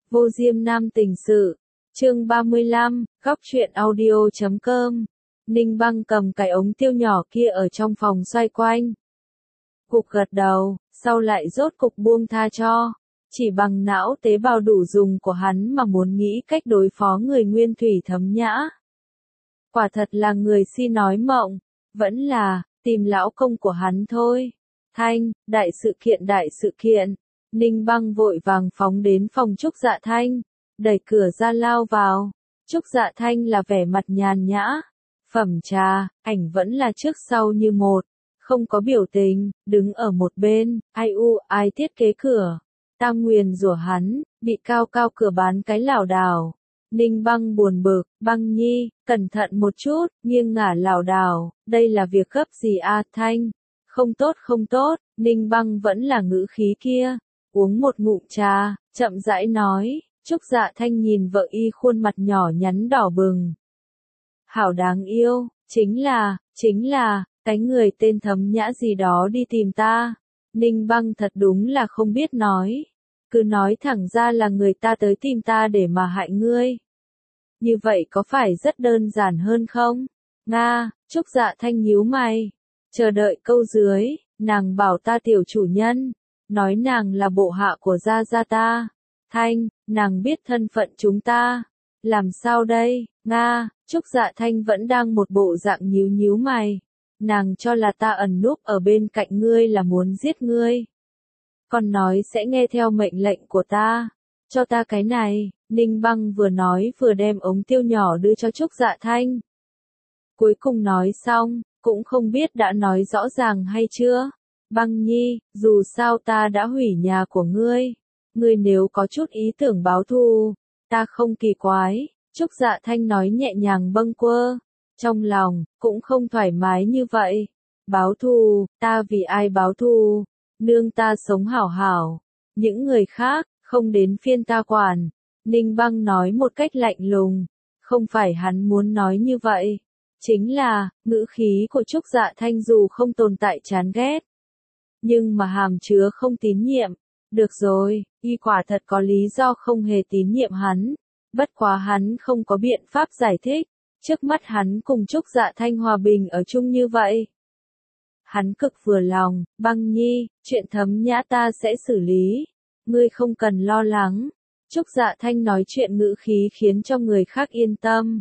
Vô Diêm Nam tình sự. Chương 35, góc truyện audio.com. Ninh Băng cầm cái ống tiêu nhỏ kia ở trong phòng xoay quanh. Cục gật đầu, sau lại rốt cục buông tha cho. Chỉ bằng não tế bào đủ dùng của hắn mà muốn nghĩ cách đối phó người Nguyên Thủy Thấm Nhã. Quả thật là người si nói mộng, vẫn là, tìm lão công của hắn thôi. Thanh, đại sự kiện. Ninh Băng vội vàng phóng đến phòng Trúc Dạ Thanh, đẩy cửa ra lao vào. Trúc Dạ Thanh là vẻ mặt nhàn nhã, phẩm trà, ảnh vẫn là trước sau như một, không có biểu tình, đứng ở một bên, ai thiết kế cửa. Ta nguyền rủa hắn, bị cao cao cửa bán cái lảo đảo. Ninh Băng buồn bực, Băng nhi, cẩn thận một chút, nghiêng ngả lảo đảo, đây là việc gấp gì a Thanh? Không tốt, Ninh Băng vẫn là ngữ khí kia. Uống một ngụm trà, chậm rãi nói, Trúc Dạ Thanh nhìn vợ y khuôn mặt nhỏ nhắn đỏ bừng. Hảo đáng yêu, chính là, cái người tên Thấm Nhã gì đó đi tìm ta. Ninh Băng thật đúng là không biết nói. Cứ nói thẳng ra là người ta tới tìm ta để mà hại ngươi. Như vậy có phải rất đơn giản hơn không? Nga, Trúc Dạ Thanh nhíu mày. Chờ đợi câu dưới, nàng bảo ta tiểu chủ nhân. Nói nàng là bộ hạ của gia gia ta. Thanh, nàng biết thân phận chúng ta. Làm sao đây? Nga, Trúc Dạ Thanh vẫn đang một bộ dạng nhíu mày. Nàng cho là ta ẩn núp ở bên cạnh ngươi là muốn giết ngươi. Còn nói sẽ nghe theo mệnh lệnh của ta. Cho ta cái này, Ninh Băng vừa nói vừa đem ống tiêu nhỏ đưa cho Trúc Dạ Thanh. Cuối cùng nói xong, cũng không biết đã nói rõ ràng hay chưa. Băng nhi, dù sao ta đã hủy nhà của ngươi. Ngươi nếu có chút ý tưởng báo thù, ta không kỳ quái. Trúc Dạ Thanh nói nhẹ nhàng bâng quơ. Trong lòng, cũng không thoải mái như vậy. Báo thù, ta vì ai báo thù? Nương ta sống hảo hảo. Những người khác, không đến phiên ta quản. Ninh Băng nói một cách lạnh lùng. Không phải hắn muốn nói như vậy. Chính là, ngữ khí của Trúc Dạ Thanh dù không tồn tại chán ghét. Nhưng mà hàm chứa không tín nhiệm. Được rồi, y quả thật có lý do không hề tín nhiệm hắn. Bất quá hắn không có biện pháp giải thích. Trước mắt hắn cùng Trúc Dạ Thanh hòa bình ở chung như vậy. Hắn cực vừa lòng, Băng nhi, chuyện Thấm Nhã ta sẽ xử lý. Ngươi không cần lo lắng. Trúc Dạ Thanh nói chuyện ngữ khí khiến cho người khác yên tâm.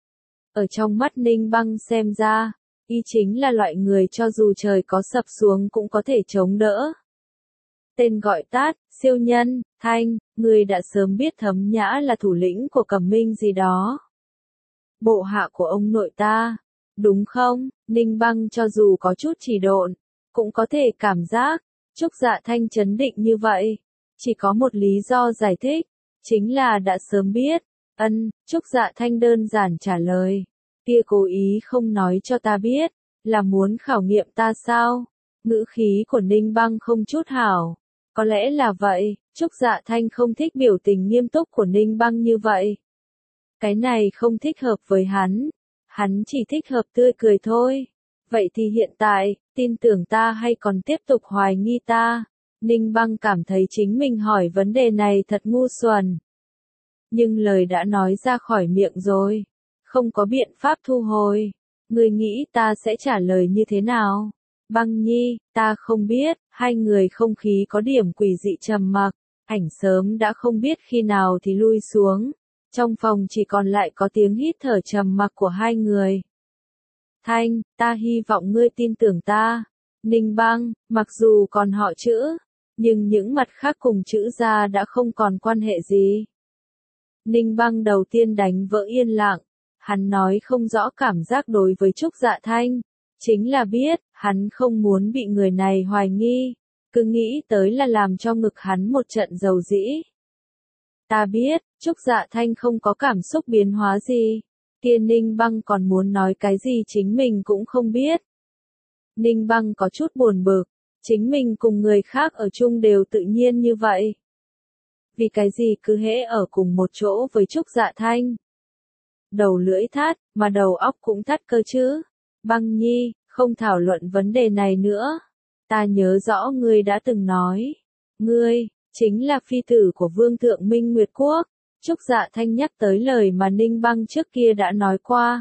Ở trong mắt Ninh Băng xem ra, y chính là loại người cho dù trời có sập xuống cũng có thể chống đỡ. Tên gọi tát, siêu nhân, Thanh, ngươi đã sớm biết Thấm Nhã là thủ lĩnh của Cẩm Minh gì đó. Bộ hạ của ông nội ta, đúng không? Ninh Băng cho dù có chút chỉ độn, cũng có thể cảm giác, Trúc Dạ Thanh chấn định như vậy. Chỉ có một lý do giải thích, chính là đã sớm biết. Trúc Dạ Thanh đơn giản trả lời. Kia cố ý không nói cho ta biết, là muốn khảo nghiệm ta sao? Ngữ khí của Ninh Băng không chút hảo. Có lẽ là vậy, Trúc Dạ Thanh không thích biểu tình nghiêm túc của Ninh Băng như vậy. Cái này không thích hợp với hắn chỉ thích hợp tươi cười thôi. Vậy thì hiện tại, tin tưởng ta hay còn tiếp tục hoài nghi ta? Ninh Băng cảm thấy chính mình hỏi vấn đề này thật ngu xuẩn. Nhưng lời đã nói ra khỏi miệng rồi. Không có biện pháp thu hồi. Ngươi nghĩ ta sẽ trả lời như thế nào? Băng nhi, ta không biết. Hai người không khí có điểm quỷ dị trầm mặc. Ảnh sớm đã không biết khi nào thì lui xuống. Trong phòng chỉ còn lại có tiếng hít thở trầm mặc của hai người. Thanh, ta hy vọng ngươi tin tưởng ta. Ninh Băng, mặc dù còn họ chữ, nhưng những mặt khác cùng chữ gia đã không còn quan hệ gì. Ninh Băng đầu tiên đánh vỡ yên lặng. Hắn nói không rõ cảm giác đối với Trúc Dạ Thanh. Chính là biết, hắn không muốn bị người này hoài nghi. Cứ nghĩ tới là làm cho ngực hắn một trận dầu dĩ. Ta biết, Trúc Dạ Thanh không có cảm xúc biến hóa gì. Kia Ninh Băng còn muốn nói cái gì chính mình cũng không biết. Ninh Băng có chút buồn bực. Chính mình cùng người khác ở chung đều tự nhiên như vậy. Vì cái gì cứ hễ ở cùng một chỗ với Trúc Dạ Thanh. Đầu lưỡi thắt, mà đầu óc cũng thắt cơ chứ. Băng nhi, không thảo luận vấn đề này nữa. Ta nhớ rõ ngươi đã từng nói. Ngươi, chính là phi tử của Vương thượng Minh Nguyệt Quốc. Trúc Dạ Thanh nhắc tới lời mà Ninh Băng trước kia đã nói qua.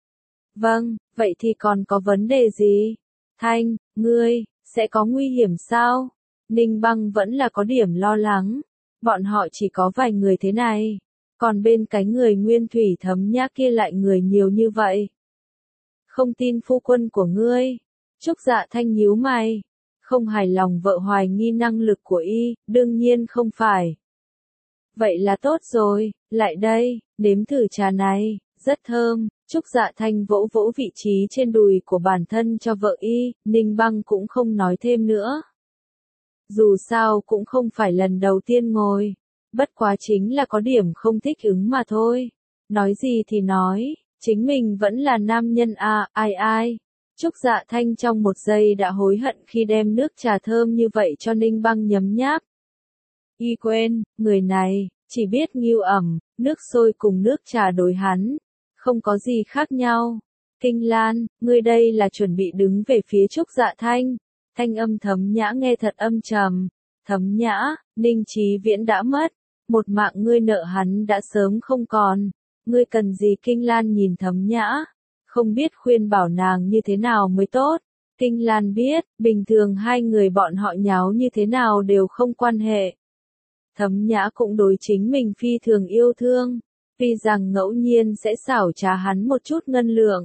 Vâng, vậy thì còn có vấn đề gì? Thanh, ngươi, sẽ có nguy hiểm sao? Ninh Băng vẫn là có điểm lo lắng. Bọn họ chỉ có vài người thế này. Còn bên cánh người Nguyên Thủy Thấm Nhã kia lại người nhiều như vậy. Không tin phu quân của ngươi. Trúc Dạ Thanh nhíu mày. Không hài lòng vợ hoài nghi năng lực của y, đương nhiên không phải. Vậy là tốt rồi, lại đây, nếm thử trà này, rất thơm. Trúc Dạ Thanh vỗ vỗ vị trí trên đùi của bản thân cho vợ y, Ninh Băng cũng không nói thêm nữa. Dù sao cũng không phải lần đầu tiên ngồi, bất quá chính là có điểm không thích ứng mà thôi. Nói gì thì nói, chính mình vẫn là nam nhân à, ai. Trúc Dạ Thanh trong một giây đã hối hận khi đem nước trà thơm như vậy cho Ninh Băng nhấm nháp. Y quên, người này, chỉ biết nghiêu ẩm, nước sôi cùng nước trà đối hắn. Không có gì khác nhau. Kinh Lan, ngươi đây là chuẩn bị đứng về phía Trúc Dạ Thanh. Thanh âm Thấm Nhã nghe thật âm trầm. Thấm Nhã, Ninh Chí Viễn đã mất. Một mạng ngươi nợ hắn đã sớm không còn. Ngươi cần gì? Kinh Lan nhìn Thấm Nhã. Không biết khuyên bảo nàng như thế nào mới tốt. Kinh Lan biết, bình thường hai người bọn họ nháo như thế nào đều không quan hệ. Thấm Nhã cũng đối chính mình phi thường yêu thương. Vì rằng ngẫu nhiên sẽ xảo trá hắn một chút ngân lượng.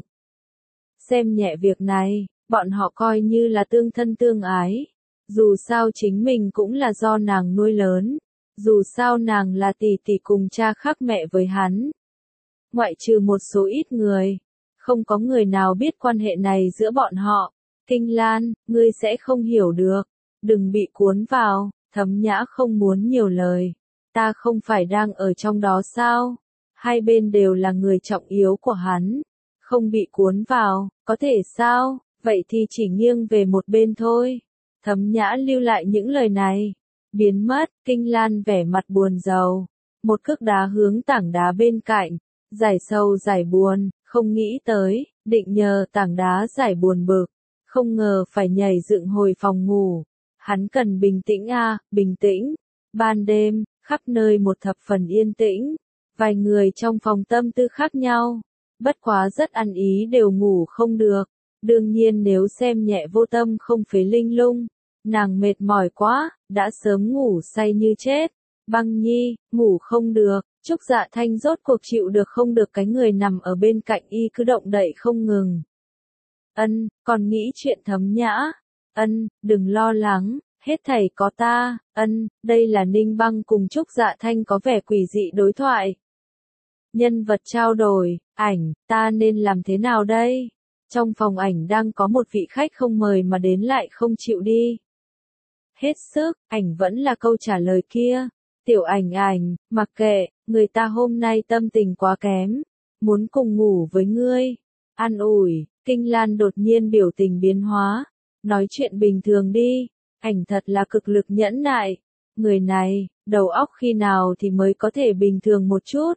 Xem nhẹ việc này, bọn họ coi như là tương thân tương ái. Dù sao chính mình cũng là do nàng nuôi lớn. Dù sao nàng là tỷ tỷ cùng cha khác mẹ với hắn. Ngoại trừ một số ít người. Không có người nào biết quan hệ này giữa bọn họ. Kinh Lan, ngươi sẽ không hiểu được. Đừng bị cuốn vào. Thấm Nhã không muốn nhiều lời. Ta không phải đang ở trong đó sao? Hai bên đều là người trọng yếu của hắn. Không bị cuốn vào, có thể sao? Vậy thì chỉ nghiêng về một bên thôi. Thấm Nhã lưu lại những lời này. Biến mất, Kinh Lan vẻ mặt buồn rầu. Một cước đá hướng tảng đá bên cạnh. Giải sầu giải buồn, không nghĩ tới, định nhờ tảng đá giải buồn bực. Không ngờ phải nhảy dựng hồi phòng ngủ. Hắn cần bình tĩnh à, bình tĩnh. Ban đêm, khắp nơi một thập phần yên tĩnh. Vài người trong phòng tâm tư khác nhau. Bất quá rất ăn ý đều ngủ không được. Đương nhiên nếu xem nhẹ Vô Tâm không phế linh lung. Nàng mệt mỏi quá, đã sớm ngủ say như chết. Băng Nhi, ngủ không được. Trúc Dạ Thanh rốt cuộc chịu được không được cái người nằm ở bên cạnh y cứ động đậy không ngừng. Ân, còn nghĩ chuyện Thấm Nhã. Ân, đừng lo lắng, hết thảy có ta. Ân, đây là Ninh Băng cùng Trúc Dạ Thanh có vẻ quỷ dị đối thoại. Nhân vật trao đổi, ảnh, ta nên làm thế nào đây? Trong phòng ảnh đang có một vị khách không mời mà đến lại không chịu đi. Hết sức, ảnh vẫn là câu trả lời kia. Tiểu ảnh, mặc kệ, người ta hôm nay tâm tình quá kém. Muốn cùng ngủ với ngươi. An ủi, Kinh Lan đột nhiên biểu tình biến hóa. Nói chuyện bình thường đi. Ảnh thật là cực lực nhẫn nại. Người này, đầu óc khi nào thì mới có thể bình thường một chút.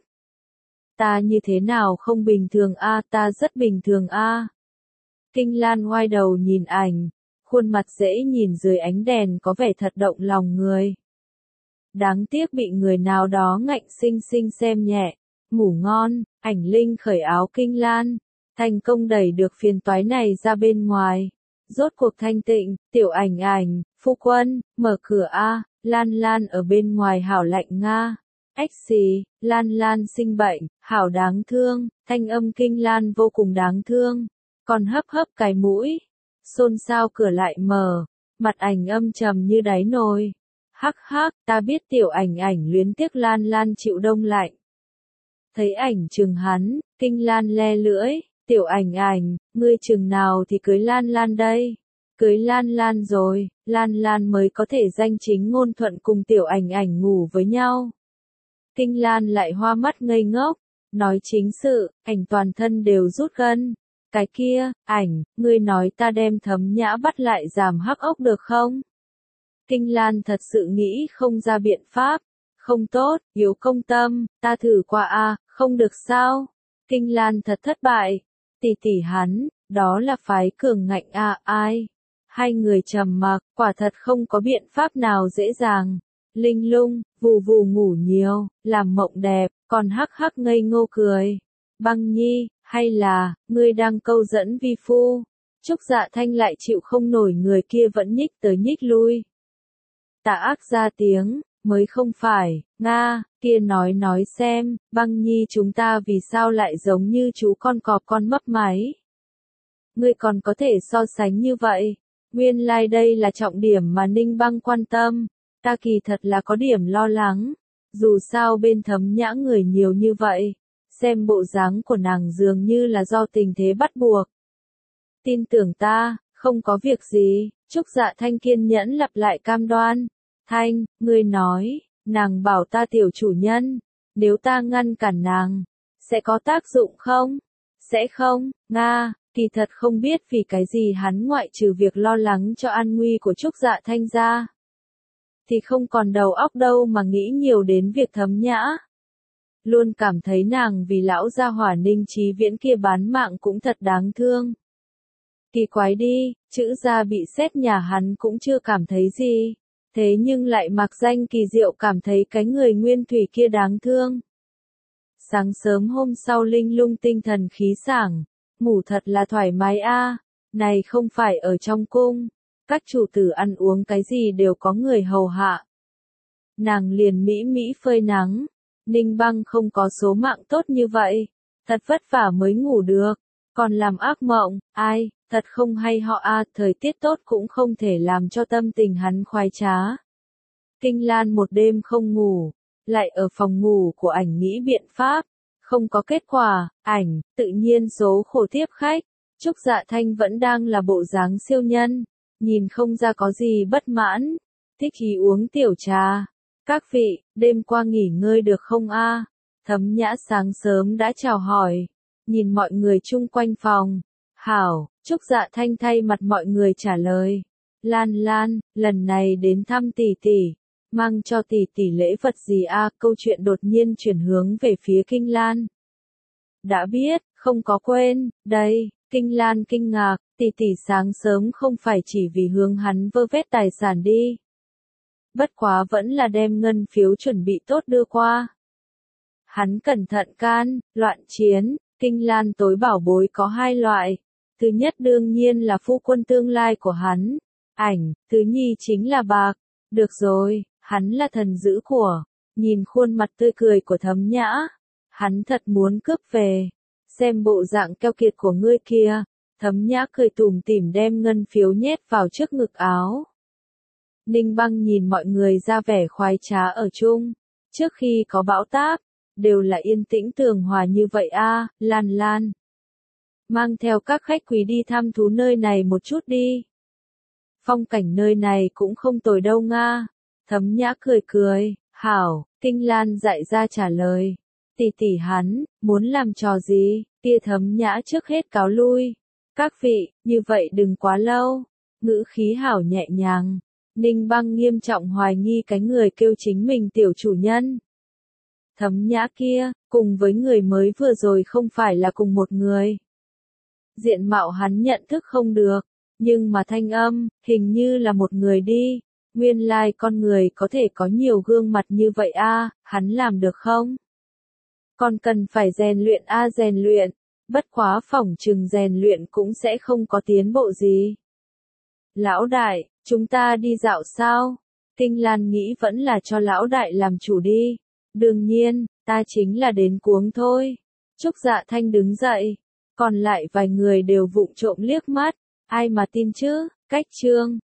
Ta như thế nào không bình thường a? Ta rất bình thường a. Kinh Lan ngoái đầu nhìn ảnh. Khuôn mặt dễ nhìn dưới ánh đèn có vẻ thật động lòng người. Đáng tiếc bị người nào đó ngạnh sinh sinh xem nhẹ. Ngủ ngon, ảnh linh khởi áo Kinh Lan. Thành công đẩy được phiền toái này ra bên ngoài. Rốt cuộc thanh tịnh, tiểu ảnh, phu quân, mở cửa a. Lan Lan ở bên ngoài hảo lạnh nga. Ếch xì, Lan sinh bệnh, hảo đáng thương. Thanh âm Kinh Lan vô cùng đáng thương. Còn hấp cái mũi. Xôn xao cửa lại mở. Mặt ảnh âm trầm như đáy nồi. Hắc, ta biết tiểu ảnh luyến tiếc Lan chịu đông lạnh. Thấy ảnh chừng hắn, Kinh Lan le lưỡi, tiểu ảnh, ngươi chừng nào thì cưới Lan đây. Cưới Lan rồi, Lan mới có thể danh chính ngôn thuận cùng tiểu ảnh ngủ với nhau. Kinh Lan lại hoa mắt ngây ngốc, nói chính sự, ảnh toàn thân đều rút gân. Cái kia, ảnh, ngươi nói ta đem Thấm Nhã bắt lại giảm hắc ốc được không? Kinh Lan thật sự nghĩ không ra biện pháp. Không tốt, yếu công tâm, ta thử qua a, không được sao? Kinh Lan thật thất bại. Tỷ hắn, đó là phái cường ngạnh a, ai? Hai người trầm mặc, quả thật không có biện pháp nào dễ dàng. Linh lung, vù vù ngủ nhiều, làm mộng đẹp, còn hắc hắc ngây ngô cười. Băng Nhi, hay là, ngươi đang câu dẫn vi phu? Trúc Dạ Thanh lại chịu không nổi người kia vẫn nhích tới nhích lui. Tà ác ra tiếng, mới không phải, Nga, kia nói xem, Băng Nhi chúng ta vì sao lại giống như chú con cọp con mấp máy. Ngươi còn có thể so sánh như vậy, nguyên lai đây là trọng điểm mà Ninh Băng quan tâm, ta kỳ thật là có điểm lo lắng, dù sao bên Thấm Nhã người nhiều như vậy, xem bộ dáng của nàng dường như là do tình thế bắt buộc. Tin tưởng ta, không có việc gì, Trúc Dạ Thanh kiên nhẫn lặp lại cam đoan. Thanh, ngươi nói, nàng bảo ta tiểu chủ nhân, nếu ta ngăn cản nàng, sẽ có tác dụng không? Sẽ không, Nga, kỳ thật không biết vì cái gì hắn ngoại trừ việc lo lắng cho an nguy của Trúc Dạ Thanh ra. Thì không còn đầu óc đâu mà nghĩ nhiều đến việc Thấm Nhã. Luôn cảm thấy nàng vì lão gia hỏa Ninh Chí Viễn kia bán mạng cũng thật đáng thương. Kỳ quái đi, chữ gia bị xét nhà hắn cũng chưa cảm thấy gì. Thế nhưng lại mặc danh kỳ diệu cảm thấy cái người nguyên thủy kia đáng thương. Sáng sớm hôm sau Linh lung tinh thần khí sảng, ngủ thật là thoải mái a. Này không phải ở trong cung, các chủ tử ăn uống cái gì đều có người hầu hạ. Nàng liền mỹ mỹ phơi nắng, Ninh Băng không có số mạng tốt như vậy, thật vất vả mới ngủ được, còn làm ác mộng, ai, thật không hay họ a, thời tiết tốt cũng không thể làm cho tâm tình hắn khoái trá. Kinh Lan một đêm không ngủ, lại ở phòng ngủ của ảnh nghĩ biện pháp, không có kết quả, ảnh, tự nhiên số khổ tiếp khách, Trúc Dạ Thanh vẫn đang là bộ dáng siêu nhân, nhìn không ra có gì bất mãn, thích ý uống tiểu trà. Các vị, đêm qua nghỉ ngơi được không a? Thấm Nhã sáng sớm đã chào hỏi, nhìn mọi người chung quanh phòng. Hảo, Trúc Dạ Thanh thay mặt mọi người trả lời. Lan Lan, lần này đến thăm tỷ tỷ, mang cho tỷ tỷ lễ vật gì a? Câu chuyện đột nhiên chuyển hướng về phía Kinh Lan. Đã biết, không có quên, đây, Kinh Lan kinh ngạc, tỷ tỷ sáng sớm không phải chỉ vì hướng hắn vơ vét tài sản đi. Bất quá vẫn là đem ngân phiếu chuẩn bị tốt đưa qua. Hắn cẩn thận can, loạn chiến, Kinh Lan tối bảo bối có hai loại. Thứ nhất đương nhiên là phu quân tương lai của hắn, ảnh, thứ nhì chính là bạc. Được rồi, hắn là thần dữ của, nhìn khuôn mặt tươi cười của Thấm Nhã. Hắn thật muốn cướp về, xem bộ dạng keo kiệt của ngươi kia. Thấm Nhã cười tủm tỉm đem ngân phiếu nhét vào trước ngực áo. Ninh Băng nhìn mọi người ra vẻ khoái trá ở chung, trước khi có bão táp, đều là yên tĩnh tường hòa như vậy a. Lan Lan. Mang theo các khách quý đi thăm thú nơi này một chút đi. Phong cảnh nơi này cũng không tồi đâu Nga. Thấm Nhã cười cười, hảo, Kinh Lan dạy ra trả lời. Tỷ tỷ hắn, muốn làm trò gì, kia Thấm Nhã trước hết cáo lui. Các vị, như vậy đừng quá lâu. Ngữ khí hảo nhẹ nhàng. Ninh Băng nghiêm trọng hoài nghi cái người kêu chính mình tiểu chủ nhân. Thấm Nhã kia, cùng với người mới vừa rồi không phải là cùng một người. Diện mạo hắn nhận thức không được, nhưng mà thanh âm, hình như là một người đi. Nguyên lai con người có thể có nhiều gương mặt như vậy a, hắn làm được không? Còn cần phải rèn luyện a rèn luyện, bất quá phỏng chừng rèn luyện cũng sẽ không có tiến bộ gì. Lão đại, chúng ta đi dạo sao? Kinh Lan nghĩ vẫn là cho lão đại làm chủ đi. Đương nhiên, ta chính là đến cuống thôi. Trúc Dạ Thanh đứng dậy, còn lại vài người đều vụng trộm liếc mắt, ai mà tin chứ? Cách chương